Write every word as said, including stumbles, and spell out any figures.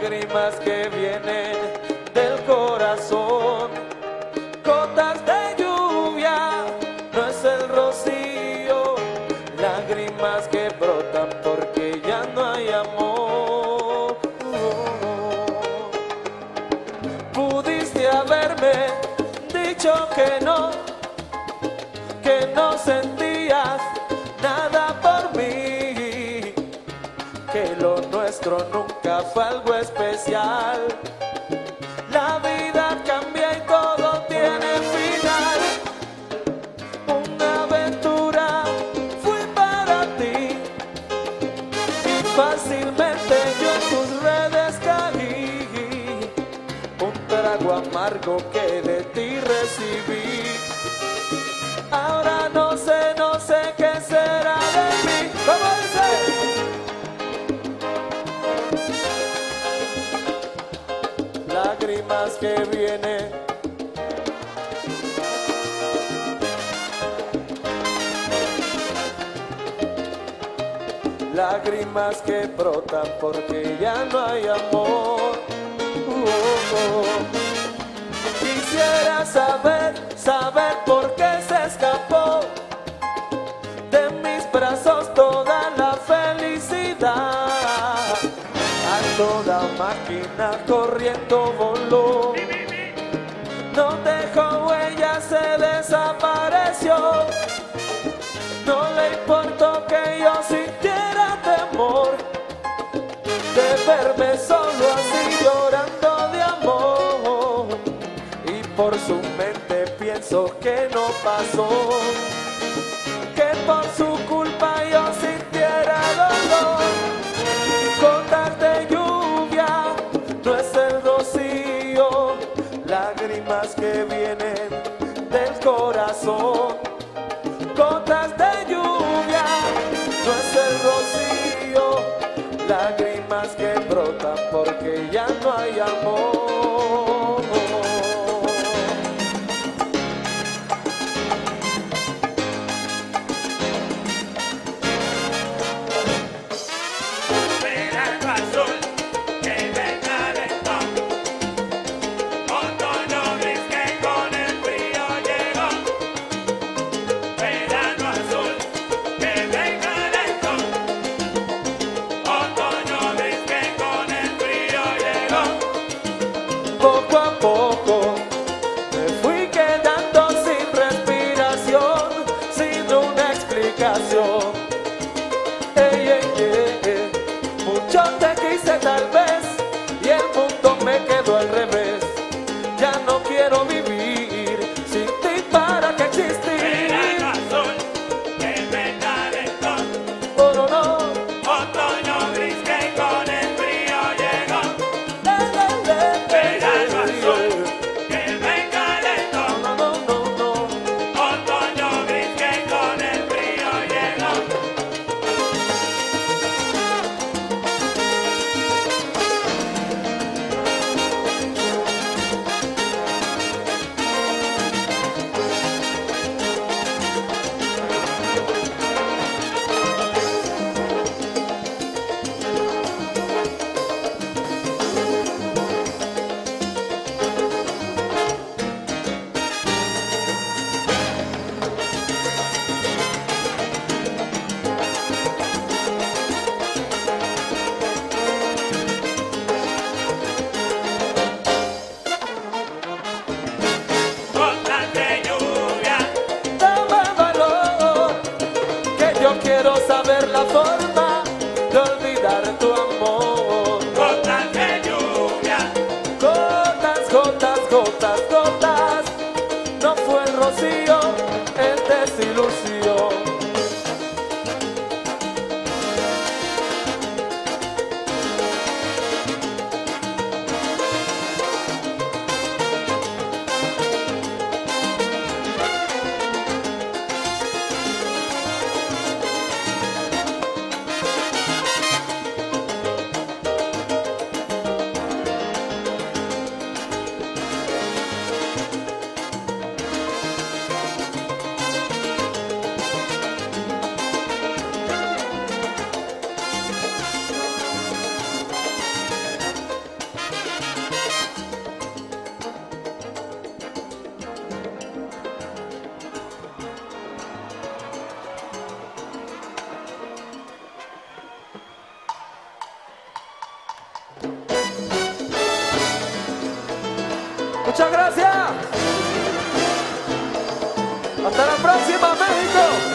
lágrimas que vienen del corazón, gotas de lluvia, no es el rocío, lágrimas que brotan porque ya no hay amor. Pudiste haberme dicho que no, que no sentías nada por mí, que lo nuestro nunca fue algo especial. La vida cambia y todo tiene final. Una aventura fui para ti y fácilmente yo en tus redes caí. Un trago amargo que de ti recibí. Ahora no sé, no sé qué será de mí. ¿Cómo dice? Lágrimas que vienen, lágrimas que brotan porque ya no hay amor. Uh, oh, oh. Quisiera saber, saber por qué se escapó de mis brazos toda la felicidad. A toda máquina corriendo voló, no dejó huella, se desapareció. No le importó que yo sintiera temor de verme solo así llorando de amor. Y por su mente pienso que no pasó, que por su culpa yo sintiera dolor. Gotas de lluvia, no es el rocío, lágrimas que vienen del corazón. Gotas de lluvia, no es el rocío, lágrimas que brotan porque ya no hay amor. Poco a poco me fui quedando sin respiración, sin una explicación. Ey, ey, ey, ey. Mucho te quise tal vez y el mundo me quedó al revés. Ya no quiero vivir sin ti, ¿para qué existir? Verano azul que me calentó, Oh, no, no. otoño gris que con el frío llegó. Le, le, le, Verano le, azul que me calentó, no, no, no, no. otoño gris que con el frío llegó. Gotas de lluvia, Dame valor, que yo quiero saber la forma de olvidar tu amor. gotas de lluvia, Gotas, gotas, gotas, gotas, no fue el rocío, es desilusión. Muchas gracias. Hasta la próxima, México.